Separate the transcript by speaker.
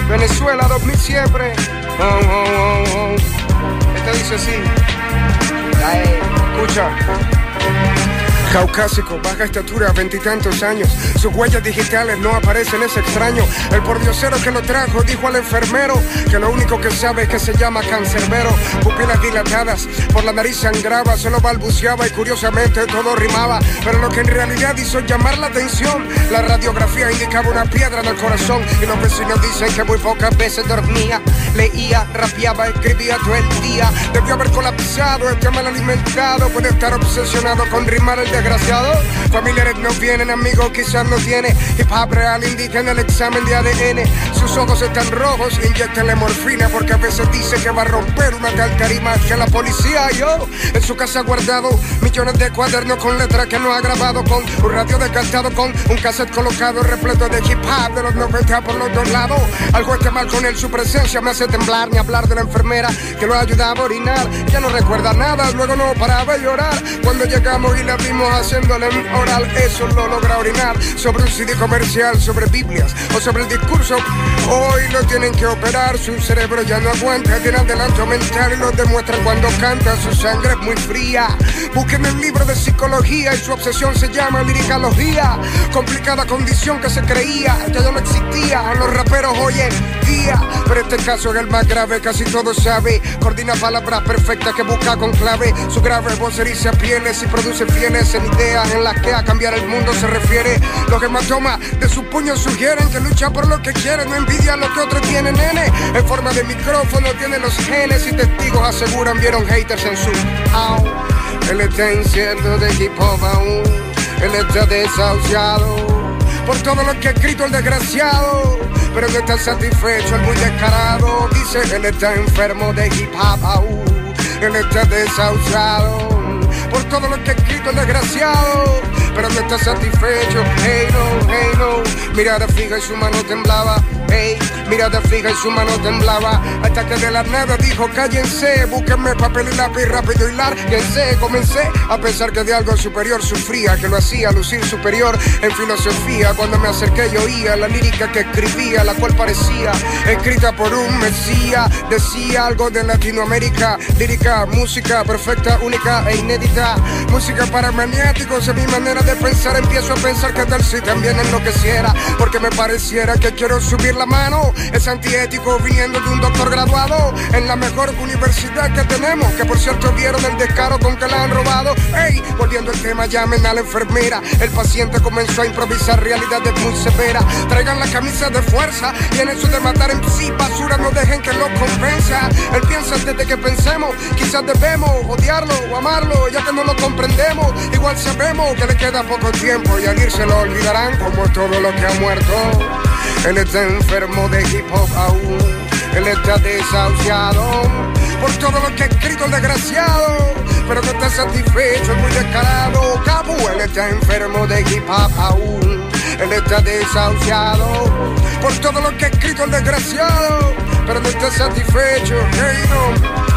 Speaker 1: Venezuela 2000 siempre. Oh, oh, oh, oh. Este dice así. Escucha. Caucásico, baja estatura, 20 y tantos años. Sus huellas digitales no aparecen, es extraño. El pordiosero que lo trajo dijo al enfermero que lo único que sabe es que se llama cancerbero. Pupilas dilatadas, por la nariz sangraba, solo balbuceaba y curiosamente todo rimaba. Pero lo que en realidad hizo llamar la atención, la radiografía indicaba una piedra en el corazón. Y los vecinos dicen que muy pocas veces dormía. Leía, rapeaba, escribía todo el día. Debió haber colapsado, está mal alimentado. Puede estar obsesionado con rimar el desgraciado. Familiares no vienen, amigos quizás no tiene. Hip hop real indica en el examen de ADN. Sus ojos están rojos, inyéctenle morfina, porque a veces dice que va a romper una tal tarima que la policía. Yo en su casa guardado millones de cuadernos con letras que no ha grabado, con un radio desgastado, con un cassette colocado repleto de hip hop de los 90 por los dos lados. Algo está mal con él, su presencia me hace temblar, ni hablar de la enfermera que lo ayudaba a orinar. Ya no recuerda nada, luego no paraba de llorar. Cuando llegamos y la vimos haciéndole oral, eso lo logra orinar sobre un CD comercial, sobre Biblias o sobre el discurso. Hoy lo tienen que operar, su cerebro ya no aguanta, tiene adelanto mental y lo demuestra cuando canta. Su sangre es muy fría. Busquen el libro de psicología y su obsesión se llama liricalogía. Complicada condición que se creía que ya no existía a los raperos hoy en día. Pero este caso es el más grave, casi todo sabe. Coordina palabras perfectas que busca con clave. Su grave voz eriza pieles y produce fieles en ideas en las que a cambiar el mundo se refiere. Los hematomas de sus puños sugieren que lucha por lo que quiere, no envidia lo que otros tienen, nene. En forma de micrófono tiene los genes y testigos aseguran vieron haters en su Él está incierto de hip hop aún. Él está desahuciado por todo lo que ha escrito el desgraciado, pero no está satisfecho, el muy descarado. Dice él está enfermo de hip hop aún. Él está desahuciado por todo lo que ha escrito el desgraciado, pero no está satisfecho. Hey no, mirada fija y su mano temblaba. Hey, mirada fija y su mano temblaba, hasta que de la nada dijo cállense, búsquenme papel y lápiz, rápido y lárguense. Comencé a pensar que de algo superior sufría, que lo hacía lucir superior en filosofía. Cuando me acerqué yo oía la lírica que escribía, la cual parecía escrita por un mesías. Decía algo de Latinoamérica, lírica, música perfecta, única e inédita. Música para maniáticos, en mi manera de pensar empiezo a pensar que tal si también enloqueciera, porque me pareciera que quiero subir la mano. Es antiético viniendo de un doctor graduado en la mejor universidad que tenemos, que por cierto vieron el descaro con que la han robado. Hey, volviendo al tema, llamen a la enfermera. El paciente comenzó a improvisar realidades muy severas. Traigan la camisa de fuerza y en eso de matar en sí basura no dejen que lo convenza. Él piensa antes de que pensemos, quizás debemos odiarlo o amarlo, ya que no lo comprendemos. Igual sabemos que le queda poco tiempo y al irse lo olvidarán como todo lo que ha muerto. Él está enfermo de hip hop aún. Él está desahuciado por todo lo que ha escrito el desgraciado, pero no está satisfecho, es muy descarado. Capu, él está enfermo de hip hop aún. Él está desahuciado por todo lo que ha escrito el desgraciado, pero no está satisfecho. Hey, no.